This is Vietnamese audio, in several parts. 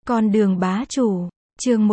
Con đường bá chủ, chương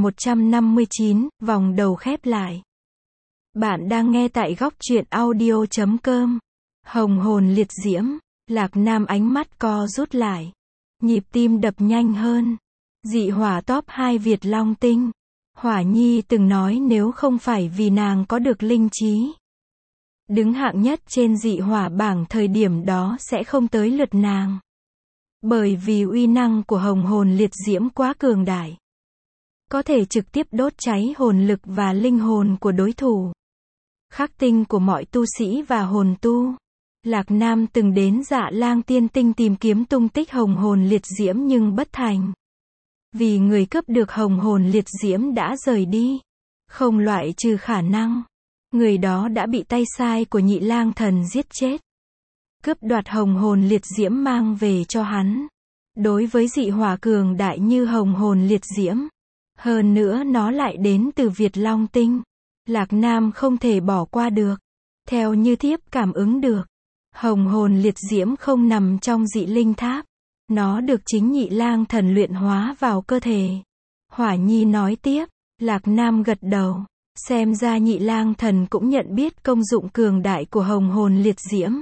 1159, vòng đầu khép lại. Bạn đang nghe tại góc truyện audio.com. Hồng hồn liệt diễm, Lạc Nam ánh mắt co rút lại. Nhịp tim đập nhanh hơn. Dị hỏa top 2 Việt Long Tinh. Hỏa Nhi từng nói nếu không phải vì nàng có được linh trí, đứng hạng nhất trên dị hỏa bảng thời điểm đó sẽ không tới lượt nàng. Bởi vì uy năng của hồng hồn liệt diễm quá cường đại, có thể trực tiếp đốt cháy hồn lực và linh hồn của đối thủ, khắc tinh của mọi tu sĩ và hồn tu. Lạc Nam từng đến Dạ Lang Tiên Tinh tìm kiếm tung tích hồng hồn liệt diễm nhưng bất thành. Vì người cướp được hồng hồn liệt diễm đã rời đi. Không loại trừ khả năng người đó đã bị tay sai của Nhị Lang Thần giết chết, cướp đoạt hồng hồn liệt diễm mang về cho hắn. Đối với dị hỏa cường đại như hồng hồn liệt diễm, hơn nữa nó lại đến từ Việt Long Tinh, Lạc Nam không thể bỏ qua được. Theo như thiếp cảm ứng được, hồng hồn liệt diễm không nằm trong dị linh tháp, nó được chính Nhị Lang Thần luyện hóa vào cơ thể. Hỏa Nhi nói tiếp. Lạc Nam gật đầu. Xem ra Nhị Lang Thần cũng nhận biết công dụng cường đại của hồng hồn liệt diễm,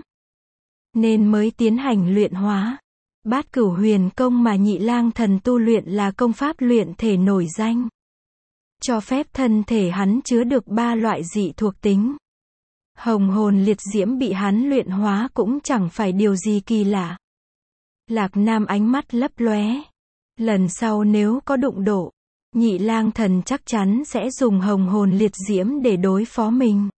nên mới tiến hành luyện hóa. Bát Cửu Huyền Công mà Nhị Lang Thần tu luyện là công pháp luyện thể nổi danh, cho phép thân thể hắn chứa được 3 loại dị thuộc tính. Hồng hồn liệt diễm bị hắn luyện hóa cũng chẳng phải điều gì kỳ lạ. Lạc Nam ánh mắt lấp lóe. Lần sau nếu có đụng độ, Nhị Lang Thần chắc chắn sẽ dùng hồng hồn liệt diễm để đối phó mình.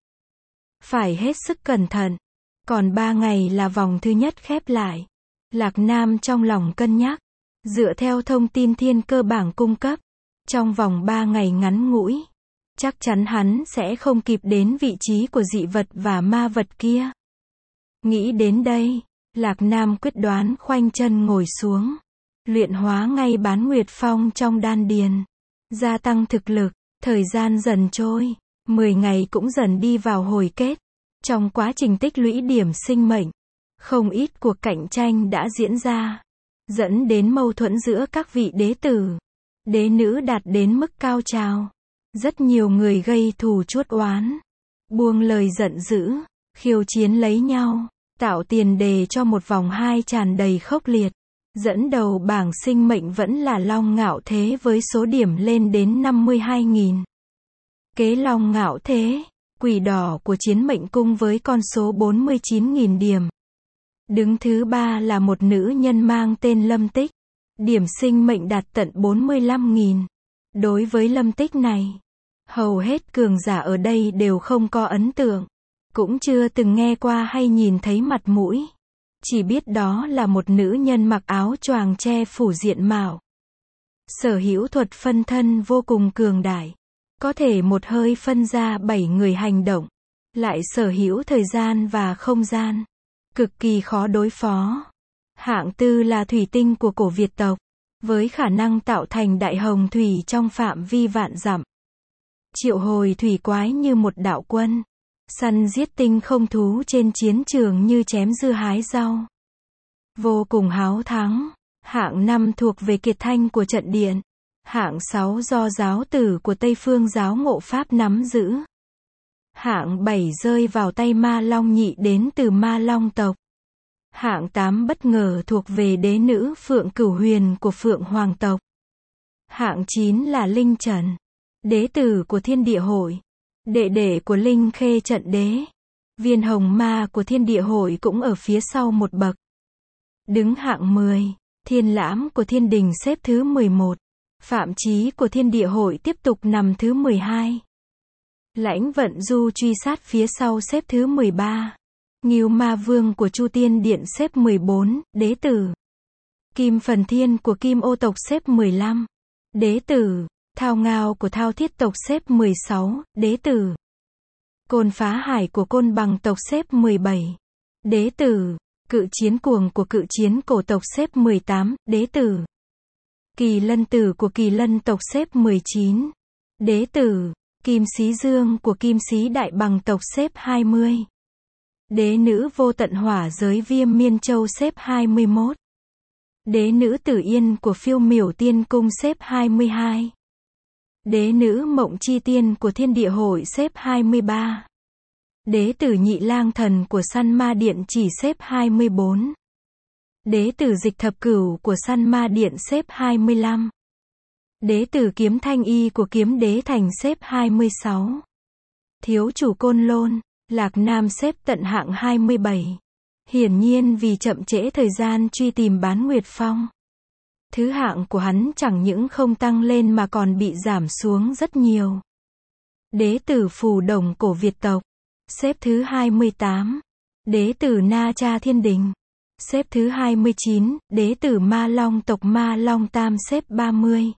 Phải hết sức cẩn thận. Còn 3 ngày là vòng thứ nhất khép lại. Lạc Nam trong lòng cân nhắc. Dựa theo thông tin thiên cơ bảng cung cấp, trong vòng 3 ngày ngắn ngủi, chắc chắn hắn sẽ không kịp đến vị trí của dị vật và ma vật kia. Nghĩ đến đây, Lạc Nam quyết đoán khoanh chân ngồi xuống, luyện hóa ngay Bán Nguyệt Phong trong đan điền, gia tăng thực lực. Thời gian dần trôi, 10 ngày cũng dần đi vào hồi kết. Trong quá trình tích lũy điểm sinh mệnh, không ít cuộc cạnh tranh đã diễn ra, dẫn đến mâu thuẫn giữa các vị đế tử, đế nữ đạt đến mức cao trào. Rất nhiều người gây thù chuốc oán, buông lời giận dữ, khiêu chiến lấy nhau, tạo tiền đề cho một vòng 2 tràn đầy khốc liệt. Dẫn đầu bảng sinh mệnh vẫn là Long Ngạo Thế với số điểm lên đến 52.000. Kế Long Ngạo Thế, Quỷ Đỏ của Chiến Mệnh Cung với con số 49.000 điểm. Đứng thứ 3 là một nữ nhân mang tên Lâm Tích, điểm sinh mệnh đạt tận 45.000. Đối với Lâm Tích này, hầu hết cường giả ở đây đều không có ấn tượng, cũng chưa từng nghe qua hay nhìn thấy mặt mũi. Chỉ biết đó là một nữ nhân mặc áo choàng che phủ diện mạo, sở hữu thuật phân thân vô cùng cường đại, có thể một hơi phân ra 7 người hành động, lại sở hữu thời gian và không gian, cực kỳ khó đối phó. Hạng tư là thủy tinh của cổ Việt tộc, với khả năng tạo thành đại hồng thủy trong phạm vi vạn dặm, triệu hồi thủy quái như một đạo quân, săn giết tinh không thú trên chiến trường như chém dưa hái rau, vô cùng háo thắng. Hạng 5 thuộc về Kiệt Thanh của trận điện. Hạng 6 do giáo tử của Tây Phương giáo Ngộ Pháp nắm giữ. Hạng 7 rơi vào tay Ma Long Nhị đến từ Ma Long tộc. Hạng 8 bất ngờ thuộc về đế nữ Phượng Cửu Huyền của Phượng Hoàng tộc. Hạng 9 là Linh Trần, đế tử của Thiên Địa Hội, đệ đệ của Linh Khê trận đế. Viên Hồng Ma của Thiên Địa Hội cũng ở phía sau một bậc. Đứng hạng 10, Thiên Lãm của Thiên Đình xếp thứ 11. Phạm Chí của Thiên Địa Hội tiếp tục nằm thứ 12. Lãnh Vận Du truy sát phía sau xếp thứ 13. Ngưu Ma Vương của Chu Tiên Điện xếp 14, đế tử. Kim Phần Thiên của Kim Ô tộc xếp 15, đế tử. Thao Ngao của Thao Thiết tộc xếp 16, đế tử. Côn Phá Hải của Côn Bằng tộc xếp 17, đế tử. Cự Chiến Cuồng của Cự Chiến Cổ tộc xếp 18, đế tử. Kỳ Lân Tử của Kỳ Lân tộc xếp 19, đế tử. Kim Xí Dương của Kim Xí Đại Bằng tộc xếp 20. Đế nữ Vô Tận Hỏa giới Viêm Miên Châu xếp 21. Đế nữ Tử Yên của Phiêu Miểu Tiên Cung xếp 22. Đế nữ Mộng Chi Tiên của Thiên Địa Hội xếp 23. Đế tử Nhị Lang Thần của Săn Ma Điện chỉ xếp 24. Đế tử Dịch Thập Cửu của Săn Ma Điện xếp 25. Đế tử Kiếm Thanh Y của Kiếm Đế Thành xếp 26. Thiếu chủ Côn Lôn, Lạc Nam xếp tận hạng 27. Hiển nhiên vì chậm trễ thời gian truy tìm Bán Nguyệt Phong. Thứ hạng của hắn chẳng những không tăng lên mà còn bị giảm xuống rất nhiều. Đế tử Phù Đồng cổ Việt tộc, xếp thứ 28. Đế tử Na Cha Thiên Đình, xếp thứ 29. Đế tử Ma Long tộc Ma Long Tam xếp 30.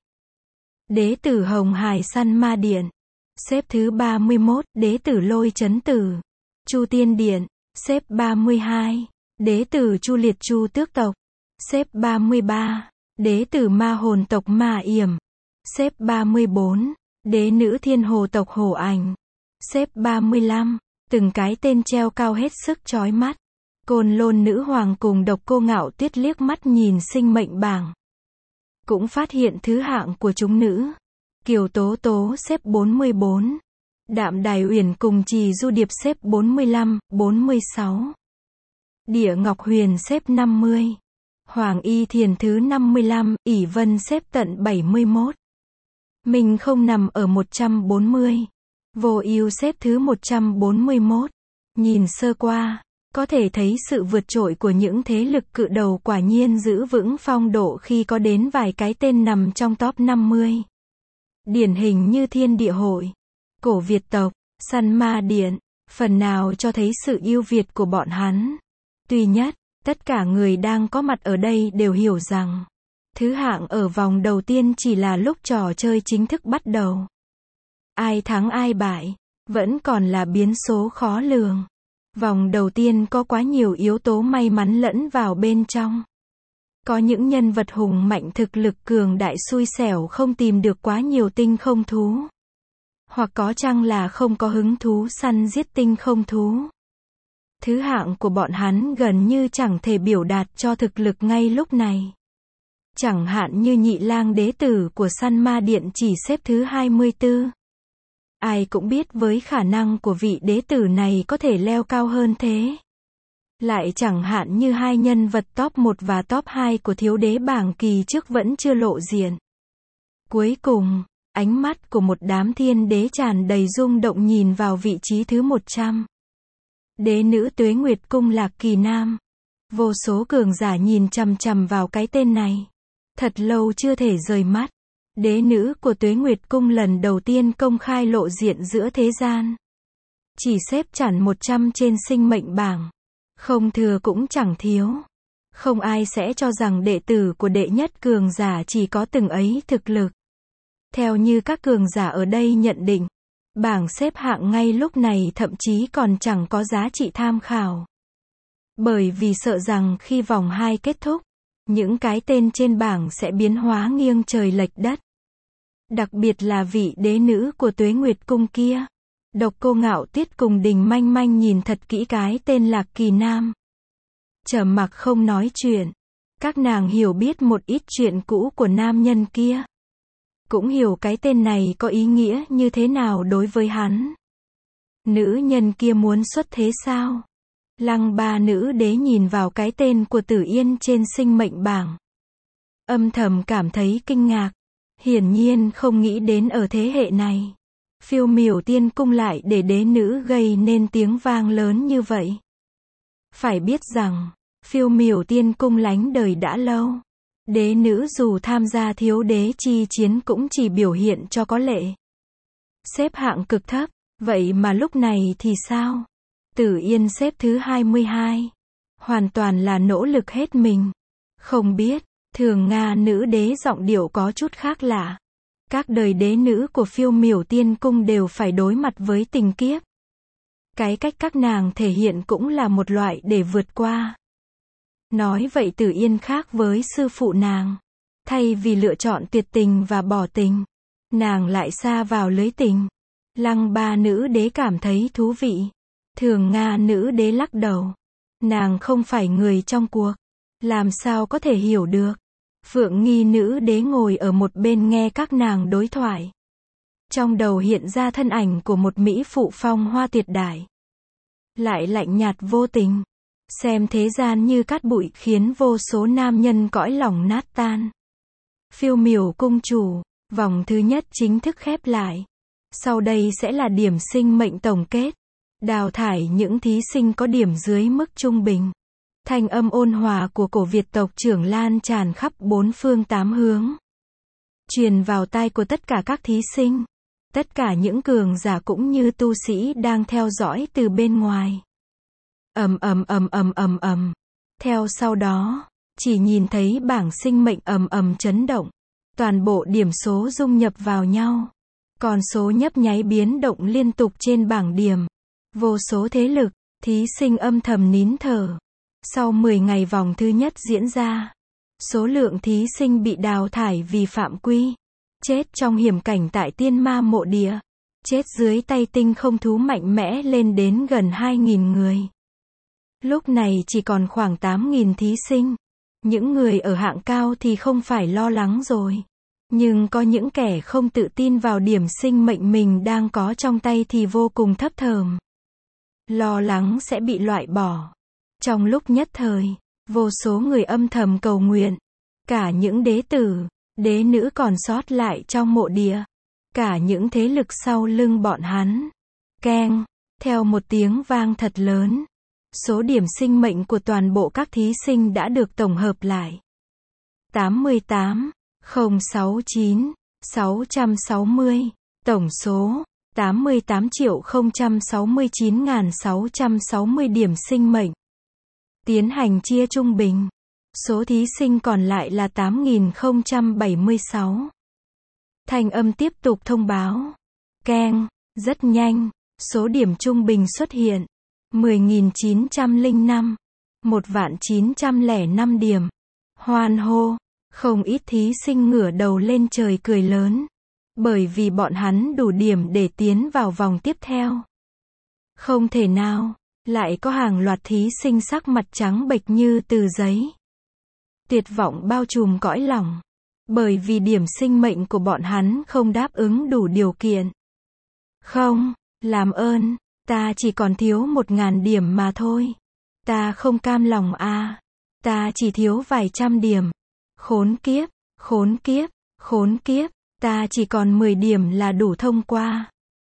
Đế tử Hồng Hải Săn Ma Điện, xếp thứ 31. Đế tử Lôi Chấn Tử, Chu Tiên Điện, xếp 32. Đế tử Chu Liệt Chu Tước tộc, xếp 33. Đế tử Ma Hồn tộc Ma Yểm, xếp 34. Đế nữ Thiên Hồ tộc Hổ Ảnh, xếp 35. Từng cái tên treo cao hết sức chói mắt. Côn Lôn nữ hoàng cùng Độc Cô Ngạo Tuyết liếc mắt nhìn sinh mệnh bảng, cũng phát hiện thứ hạng của chúng nữ. Kiều Tố Tố xếp 44. Đạm Đài Uyển cùng Trì Du Điệp xếp 45, 46. Địa Ngọc Huyền xếp 50. Hoàng Y Thiền thứ 55, ỷ Vân xếp tận 71. Mình không nằm ở 140. Vô Ưu xếp thứ 141. Nhìn sơ qua, có thể thấy sự vượt trội của những thế lực cự đầu quả nhiên giữ vững phong độ khi có đến vài cái tên nằm trong top 50. Điển hình như Thiên Địa Hội, Cổ Việt tộc, Săn Ma Điện, phần nào cho thấy sự ưu việt của bọn hắn. Tuy nhất, tất cả người đang có mặt ở đây đều hiểu rằng, thứ hạng ở vòng đầu tiên chỉ là lúc trò chơi chính thức bắt đầu. Ai thắng ai bại, vẫn còn là biến số khó lường. Vòng đầu tiên có quá nhiều yếu tố may mắn lẫn vào bên trong. Có những nhân vật hùng mạnh thực lực cường đại xui xẻo không tìm được quá nhiều tinh không thú. Hoặc có chăng là không có hứng thú săn giết tinh không thú. Thứ hạng của bọn hắn gần như chẳng thể biểu đạt cho thực lực ngay lúc này. Chẳng hạn như Nhị Lang đế tử của Săn Ma Điện chỉ xếp thứ 24. Ai cũng biết với khả năng của vị đế tử này có thể leo cao hơn thế. Lại chẳng hạn như hai nhân vật top 1 và top 2 của thiếu đế bảng kỳ trước vẫn chưa lộ diện. Cuối cùng, ánh mắt của một đám thiên đế tràn đầy rung động nhìn vào vị trí thứ 100. Đế nữ Tuế Nguyệt Cung Lạc Kỳ Nam. Vô số cường giả nhìn chằm chằm vào cái tên này. Thật lâu chưa thể rời mắt. Đế nữ của Tuế Nguyệt Cung lần đầu tiên công khai lộ diện giữa thế gian. Chỉ xếp chẵn 100 trên sinh mệnh bảng. Không thừa cũng chẳng thiếu. Không ai sẽ cho rằng đệ tử của đệ nhất cường giả chỉ có từng ấy thực lực. Theo như các cường giả ở đây nhận định, bảng xếp hạng ngay lúc này thậm chí còn chẳng có giá trị tham khảo. Bởi vì sợ rằng khi vòng 2 kết thúc, những cái tên trên bảng sẽ biến hóa nghiêng trời lệch đất. Đặc biệt là vị đế nữ của Tuế Nguyệt Cung kia. Độc Cô Ngạo Tuyết cùng Đình Manh Manh nhìn thật kỹ cái tên Lạc Kỳ Nam. Trầm mặc không nói chuyện. Các nàng hiểu biết một ít chuyện cũ của nam nhân kia. Cũng hiểu cái tên này có ý nghĩa như thế nào đối với hắn. Nữ nhân kia muốn xuất thế sao? Lăng Ba nữ đế nhìn vào cái tên của Tử Yên trên sinh mệnh bảng. Âm thầm cảm thấy kinh ngạc. Hiển nhiên không nghĩ đến ở thế hệ này. Phiêu Miểu Tiên Cung lại để đế nữ gây nên tiếng vang lớn như vậy. Phải biết rằng, Phiêu Miểu Tiên Cung lánh đời đã lâu. Đế nữ dù tham gia thiếu đế chi chiến cũng chỉ biểu hiện cho có lệ. Xếp hạng cực thấp, vậy mà lúc này thì sao? Tử Yên xếp thứ 22. Hoàn toàn là nỗ lực hết mình. Không biết, Thường Nga nữ đế giọng điệu có chút khác lạ. Các đời đế nữ của Phiêu Miểu Tiên Cung đều phải đối mặt với tình kiếp. Cái cách các nàng thể hiện cũng là một loại để vượt qua. Nói vậy Tử Yên khác với sư phụ nàng. Thay vì lựa chọn tuyệt tình và bỏ tình, nàng lại sa vào lưới tình. Lăng Ba nữ đế cảm thấy thú vị. Thường Nga nữ đế lắc đầu. Nàng không phải người trong cuộc. Làm sao có thể hiểu được. Phượng Nghi nữ đế ngồi ở một bên nghe các nàng đối thoại. Trong đầu hiện ra thân ảnh của một mỹ phụ phong hoa tuyệt đại. Lại lạnh nhạt vô tình. Xem thế gian như cát bụi khiến vô số nam nhân cõi lòng nát tan. Phiêu miểu cung chủ, vòng thứ nhất chính thức khép lại. Sau đây sẽ là điểm sinh mệnh tổng kết. Đào thải những thí sinh có điểm dưới mức trung bình. Thanh âm ôn hòa của cổ Việt tộc trưởng lan tràn khắp bốn phương tám hướng. Truyền vào tai của tất cả các thí sinh. Tất cả những cường giả cũng như tu sĩ đang theo dõi từ bên ngoài. Ầm ầm ầm ầm ầm ầm. Theo sau đó, chỉ nhìn thấy bảng sinh mệnh ầm ầm chấn động. Toàn bộ điểm số dung nhập vào nhau. Con số nhấp nháy biến động liên tục trên bảng điểm. Vô số thế lực, thí sinh âm thầm nín thở. Sau 10 ngày vòng thứ nhất diễn ra, số lượng thí sinh bị đào thải vì phạm quy, chết trong hiểm cảnh tại Tiên Ma Mộ Địa, chết dưới tay tinh không thú mạnh mẽ lên đến gần 2.000 người. Lúc này chỉ còn khoảng 8.000 thí sinh. Những người ở hạng cao thì không phải lo lắng rồi. Nhưng có những kẻ không tự tin vào điểm sinh mệnh mình đang có trong tay thì vô cùng thấp thởm. Lo lắng sẽ bị loại bỏ. Trong lúc nhất thời, vô số người âm thầm cầu nguyện. Cả những đế tử, đế nữ còn sót lại trong mộ địa. Cả những thế lực sau lưng bọn hắn. Keng, theo một tiếng vang thật lớn. Số điểm sinh mệnh của toàn bộ các thí sinh đã được tổng hợp lại. 88, 069, 660. Tổng số 88.069.660 điểm sinh mệnh. Tiến hành chia trung bình. Số thí sinh còn lại là 8.076. Thanh âm tiếp tục thông báo. Keng, rất nhanh, số điểm trung bình xuất hiện. 10.905. 1.905 điểm. Hoan hô. Không ít thí sinh ngửa đầu lên trời cười lớn. Bởi vì bọn hắn đủ điểm để tiến vào vòng tiếp theo. Không thể nào, lại có hàng loạt thí sinh sắc mặt trắng bệch như tờ giấy. Tuyệt vọng bao trùm cõi lòng. Bởi vì điểm sinh mệnh của bọn hắn không đáp ứng đủ điều kiện. Không, làm ơn, ta chỉ còn thiếu 1.000 điểm mà thôi. Ta không cam lòng a. Ta chỉ thiếu vài trăm điểm. Khốn kiếp, khốn kiếp, khốn kiếp. Ta chỉ còn 10 điểm là đủ thông qua.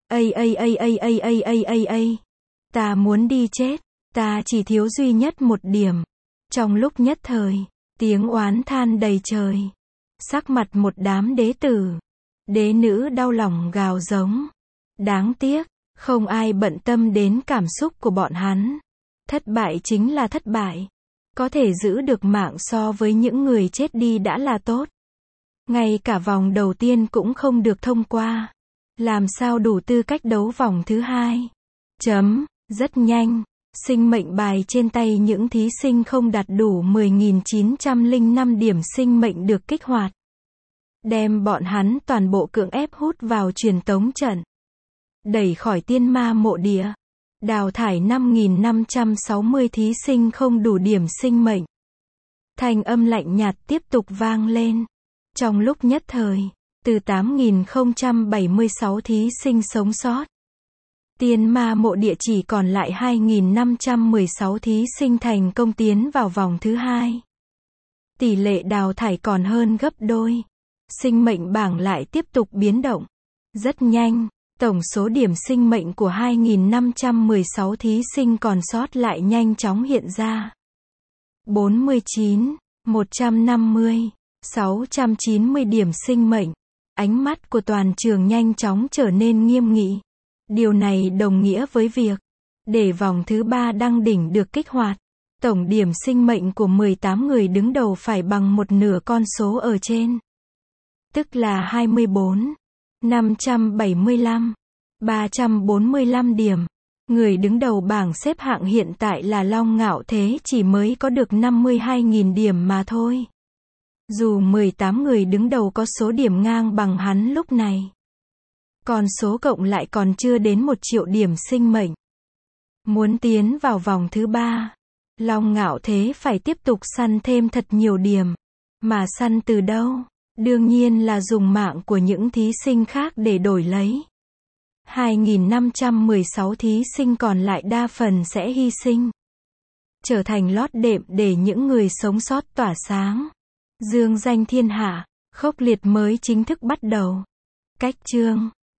Ta muốn đi chết. Ta chỉ thiếu duy nhất 1 điểm. Trong lúc nhất thời, tiếng oán than đầy trời. Sắc mặt một đám đế tử, đế nữ đau lòng gào giống. Đáng tiếc, không ai bận tâm đến cảm xúc của bọn hắn. Thất bại chính là thất bại. Có thể giữ được mạng so với những người chết đi đã là tốt. Ngay cả vòng đầu tiên cũng không được thông qua. Làm sao đủ tư cách đấu vòng thứ hai? Rất nhanh, sinh mệnh bài trên tay những thí sinh không đạt đủ 10.905 điểm sinh mệnh được kích hoạt. Đem bọn hắn toàn bộ cưỡng ép hút vào truyền tống trận. Đẩy khỏi Tiên Ma Mộ Địa. Đào thải 5.560 thí sinh không đủ điểm sinh mệnh. Thanh âm lạnh nhạt tiếp tục vang lên. Trong lúc nhất thời, từ 8.076 thí sinh sống sót. Tiên Ma Mộ Địa chỉ còn lại 2.516 thí sinh thành công tiến vào vòng thứ hai. Tỷ lệ đào thải còn hơn gấp đôi. Sinh mệnh bảng lại tiếp tục biến động. Rất nhanh, tổng số điểm sinh mệnh của 2.516 thí sinh còn sót lại nhanh chóng hiện ra. 49, 150, 690 điểm sinh mệnh. Ánh mắt của toàn trường nhanh chóng trở nên nghiêm nghị. Điều này đồng nghĩa với việc, để vòng thứ 3 đăng đỉnh được kích hoạt, tổng điểm sinh mệnh của 18 người đứng đầu phải bằng một nửa con số ở trên. Tức là 24, 575, 345 điểm. Người đứng đầu bảng xếp hạng hiện tại là Long Ngạo Thế chỉ mới có được 52.000 điểm mà thôi. Dù 18 người đứng đầu có số điểm ngang bằng hắn lúc này. Còn số cộng lại còn chưa đến 1 triệu điểm sinh mệnh. Muốn tiến vào vòng thứ 3, Long Ngạo Thế phải tiếp tục săn thêm thật nhiều điểm. Mà săn từ đâu? Đương nhiên là dùng mạng của những thí sinh khác để đổi lấy. 2.516 thí sinh còn lại đa phần sẽ hy sinh, trở thành lót đệm để những người sống sót tỏa sáng, dương danh thiên hạ. Khốc liệt mới chính thức bắt đầu. Cách chương